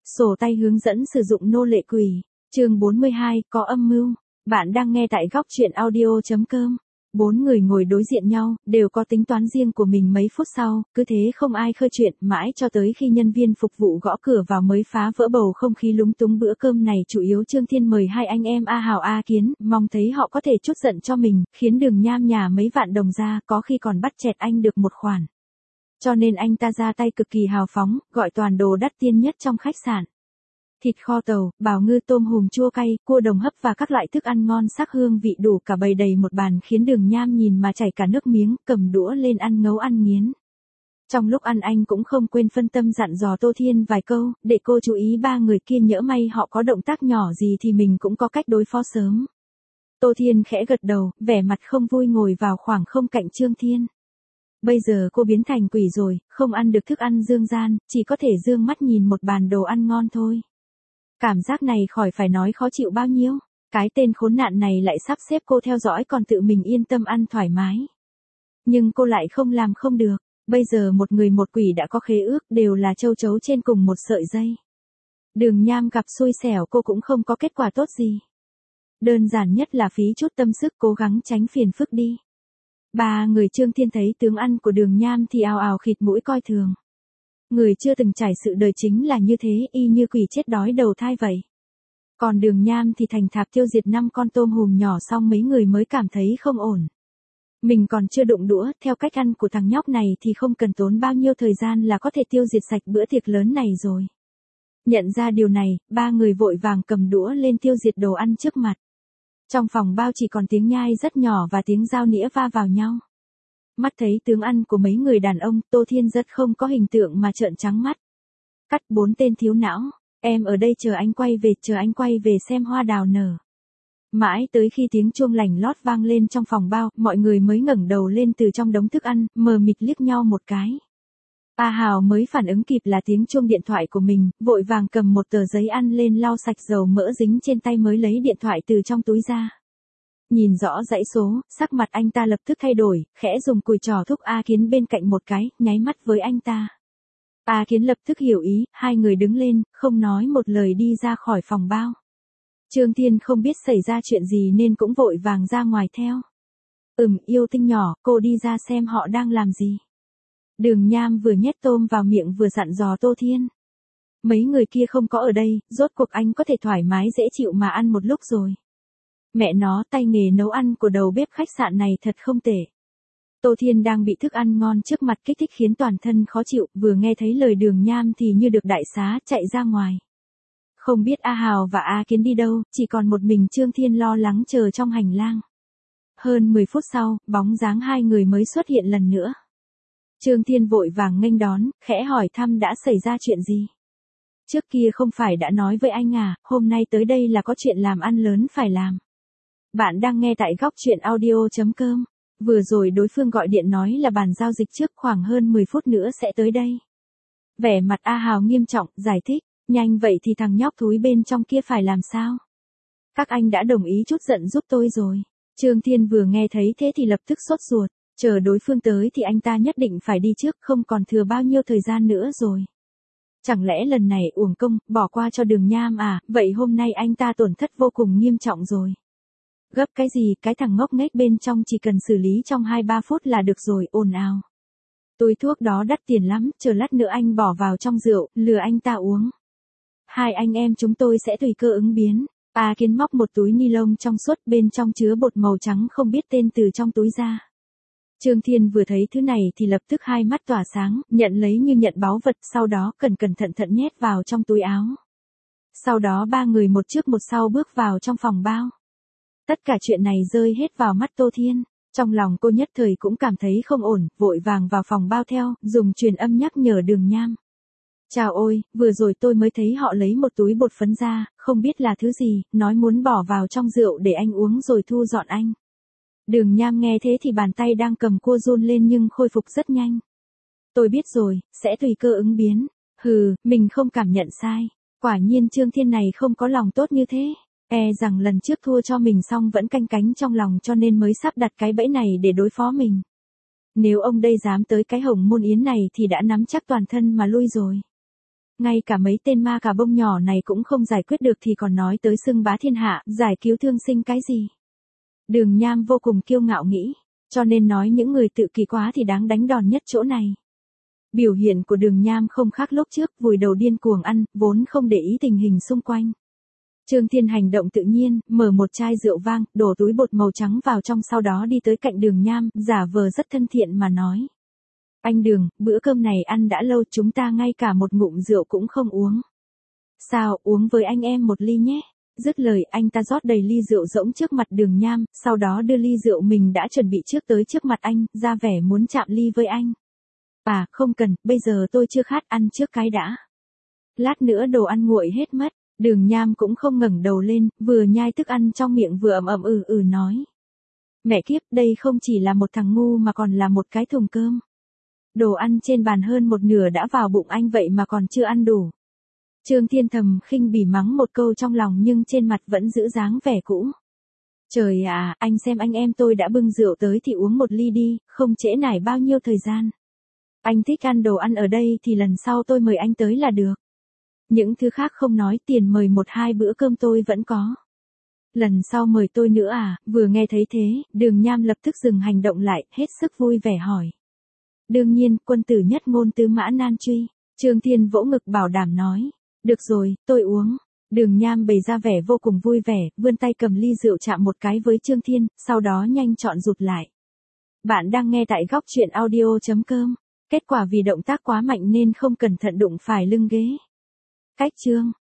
Sổ tay hướng dẫn sử dụng nô lệ quỷ. Chương 42, có âm mưu. Bạn đang nghe tại góc truyện audio.com. Bốn người ngồi đối diện nhau, đều có tính toán riêng của mình. Mấy phút sau, cứ thế không ai khơi chuyện, mãi cho tới khi nhân viên phục vụ gõ cửa vào mới phá vỡ bầu không khí lúng túng. Bữa cơm này chủ yếu Trương Thiên mời hai anh em A Hào A Kiến, mong thấy họ có thể trút giận cho mình, khiến Đường Nham nhà mấy vạn đồng ra, có khi còn bắt chẹt anh được một khoản. Cho nên anh ta ra tay cực kỳ hào phóng, gọi toàn đồ đắt tiền nhất trong khách sạn. Thịt kho tàu, bào ngư, tôm hùm chua cay, cua đồng hấp và các loại thức ăn ngon sắc hương vị đủ cả bày đầy một bàn, khiến Đường Nham nhìn mà chảy cả nước miếng, cầm đũa lên ăn ngấu ăn nghiến. Trong lúc ăn anh cũng không quên phân tâm dặn dò Tô Thiên vài câu, để cô chú ý ba người kia, nhỡ may họ có động tác nhỏ gì thì mình cũng có cách đối phó sớm. Tô Thiên khẽ gật đầu, vẻ mặt không vui ngồi vào khoảng không cạnh Trương Thiên. Bây giờ cô biến thành quỷ rồi, không ăn được thức ăn dương gian, chỉ có thể dương mắt nhìn một bàn đồ ăn ngon thôi. Cảm giác này khỏi phải nói khó chịu bao nhiêu. Cái tên khốn nạn này lại sắp xếp cô theo dõi còn tự mình yên tâm ăn thoải mái. Nhưng cô lại không làm không được. Bây giờ một người một quỷ đã có khế ước, đều là châu chấu trên cùng một sợi dây. Đường Nham gặp xui xẻo, cô cũng không có kết quả tốt gì. Đơn giản nhất là phí chút tâm sức cố gắng tránh phiền phức đi. Ba người Trương Thiên thấy tướng ăn của Đường Nham thì ào ào khịt mũi coi thường. Người chưa từng trải sự đời chính là như thế, y như quỷ chết đói đầu thai vậy. Còn Đường Nham thì thành thạo tiêu diệt 5 con tôm hùm nhỏ, xong mấy người mới cảm thấy không ổn. Mình còn chưa đụng đũa, theo cách ăn của thằng nhóc này thì không cần tốn bao nhiêu thời gian là có thể tiêu diệt sạch bữa tiệc lớn này rồi. Nhận ra điều này, ba người vội vàng cầm đũa lên tiêu diệt đồ ăn trước mặt. Trong phòng bao chỉ còn tiếng nhai rất nhỏ và tiếng dao nĩa va vào nhau. Mắt thấy tướng ăn của mấy người đàn ông, Tô Thiên rất không có hình tượng mà trợn trắng mắt. Cắt 4 tên thiếu não, em ở đây chờ anh quay về xem hoa đào nở. Mãi tới khi tiếng chuông lành lót vang lên trong phòng bao, mọi người mới ngẩng đầu lên từ trong đống thức ăn, mờ mịt liếc nhau một cái. A Hào mới phản ứng kịp là tiếng chuông điện thoại của mình, vội vàng cầm một tờ giấy ăn lên lau sạch dầu mỡ dính trên tay mới lấy điện thoại từ trong túi ra. Nhìn rõ dãy số, sắc mặt anh ta lập tức thay đổi, khẽ dùng cùi trò thúc A Kiến bên cạnh một cái, nháy mắt với anh ta. A Kiến lập tức hiểu ý, hai người đứng lên, không nói một lời đi ra khỏi phòng bao. Trương Thiên không biết xảy ra chuyện gì nên cũng vội vàng ra ngoài theo. Yêu tinh nhỏ, cô đi ra xem họ đang làm gì. Đường Nham vừa nhét tôm vào miệng vừa dặn dò Tô Thiên. Mấy người kia không có ở đây, rốt cuộc anh có thể thoải mái dễ chịu mà ăn một lúc rồi. Mẹ nó, tay nghề nấu ăn của đầu bếp khách sạn này thật không tệ. Tô Thiên đang bị thức ăn ngon trước mặt kích thích khiến toàn thân khó chịu, vừa nghe thấy lời Đường Nham thì như được đại xá, chạy ra ngoài. Không biết A Hào và A Kiến đi đâu, chỉ còn một mình Trương Thiên lo lắng chờ trong hành lang. Hơn 10 phút sau, bóng dáng hai người mới xuất hiện lần nữa. Trương Thiên vội vàng nghênh đón, khẽ hỏi thăm đã xảy ra chuyện gì. Trước kia không phải đã nói với anh à, hôm nay tới đây là có chuyện làm ăn lớn phải làm. Bạn đang nghe tại góc truyện audio.com. Vừa rồi đối phương gọi điện nói là bàn giao dịch trước, khoảng hơn 10 phút nữa sẽ tới đây. Vẻ mặt A Hào nghiêm trọng, giải thích, nhanh vậy thì thằng nhóc thúi bên trong kia phải làm sao? Các anh đã đồng ý chút giận giúp tôi rồi. Trương Thiên vừa nghe thấy thế thì lập tức sốt ruột, chờ đối phương tới thì anh ta nhất định phải đi trước, không còn thừa bao nhiêu thời gian nữa rồi. Chẳng lẽ lần này uổng công, bỏ qua cho Đường Nham à, vậy hôm nay anh ta tổn thất vô cùng nghiêm trọng rồi. Gấp cái gì, cái thằng ngốc nghếch bên trong chỉ cần xử lý trong 2-3 phút là được rồi, ồn ào. Túi thuốc đó đắt tiền lắm, chờ lát nữa anh bỏ vào trong rượu, lừa anh ta uống. Hai anh em chúng tôi sẽ tùy cơ ứng biến. A Kiến móc một túi ni lông trong suốt, bên trong chứa bột màu trắng không biết tên từ trong túi ra. Trương Thiên vừa thấy thứ này thì lập tức hai mắt tỏa sáng, nhận lấy như nhận báu vật, sau đó cẩn thận nhét vào trong túi áo. Sau đó ba người một trước một sau bước vào trong phòng bao. Tất cả chuyện này rơi hết vào mắt Tô Thiên, trong lòng cô nhất thời cũng cảm thấy không ổn, vội vàng vào phòng bao theo, dùng truyền âm nhắc nhở Đường Nham. Chào ôi, vừa rồi tôi mới thấy họ lấy một túi bột phấn ra, không biết là thứ gì, nói muốn bỏ vào trong rượu để anh uống rồi thu dọn anh. Đường Nham nghe thế thì bàn tay đang cầm cua run lên nhưng khôi phục rất nhanh. Tôi biết rồi, sẽ tùy cơ ứng biến. Mình không cảm nhận sai. Quả nhiên Trương Thiên này không có lòng tốt như thế. Rằng lần trước thua cho mình xong vẫn canh cánh trong lòng cho nên mới sắp đặt cái bẫy này để đối phó mình. Nếu ông đây dám tới cái Hồng Môn Yến này thì đã nắm chắc toàn thân mà lui rồi. Ngay cả mấy tên ma cà bông nhỏ này cũng không giải quyết được thì còn nói tới xưng bá thiên hạ, giải cứu thương sinh cái gì. Đường Nham vô cùng kiêu ngạo nghĩ, cho nên nói những người tự kỷ quá thì đáng đánh đòn nhất chỗ này. Biểu hiện của Đường Nham không khác lúc trước, vùi đầu điên cuồng ăn, vốn không để ý tình hình xung quanh. Trương Thiên hành động tự nhiên, mở một chai rượu vang, đổ túi bột màu trắng vào trong, sau đó đi tới cạnh Đường Nham, giả vờ rất thân thiện mà nói. Anh Đường, bữa cơm này ăn đã lâu, chúng ta ngay cả một ngụm rượu cũng không uống. Sao, uống với anh em một ly nhé. Dứt lời, anh ta rót đầy ly rượu rỗng trước mặt Đường Nham, sau đó đưa ly rượu mình đã chuẩn bị trước tới trước mặt anh, ra vẻ muốn chạm ly với anh. À, không cần, bây giờ tôi chưa khát, ăn trước cái đã. Lát nữa đồ ăn nguội hết mất. Đường Nham cũng không ngẩng đầu lên, vừa nhai thức ăn trong miệng vừa ậm ậm nói. Mẹ kiếp, đây không chỉ là một thằng ngu mà còn là một cái thùng cơm. Đồ ăn trên bàn hơn một nửa đã vào bụng anh vậy mà còn chưa ăn đủ. Trương Thiên thầm khinh bỉ mắng một câu trong lòng nhưng trên mặt vẫn giữ dáng vẻ cũ. Trời ạ, anh xem anh em tôi đã bưng rượu tới thì uống một ly đi, không trễ nải bao nhiêu thời gian. Anh thích ăn đồ ăn ở đây thì lần sau tôi mời anh tới là được. Những thứ khác không nói, tiền mời 1-2 bữa cơm tôi vẫn có. Lần sau mời tôi nữa à? Vừa nghe thấy thế, Đường Nham lập tức dừng hành động lại, hết sức vui vẻ hỏi. Đương nhiên, quân tử nhất ngôn tứ mã nan truy. Trương Thiên vỗ ngực bảo đảm nói. Được rồi, tôi uống. Đường Nham bày ra vẻ vô cùng vui vẻ, vươn tay cầm ly rượu chạm một cái với Trương Thiên, sau đó nhanh chọn rụt lại. Bạn đang nghe tại góc truyện audio.com. Kết quả vì động tác quá mạnh nên không cẩn thận đụng phải lưng ghế. Cách chương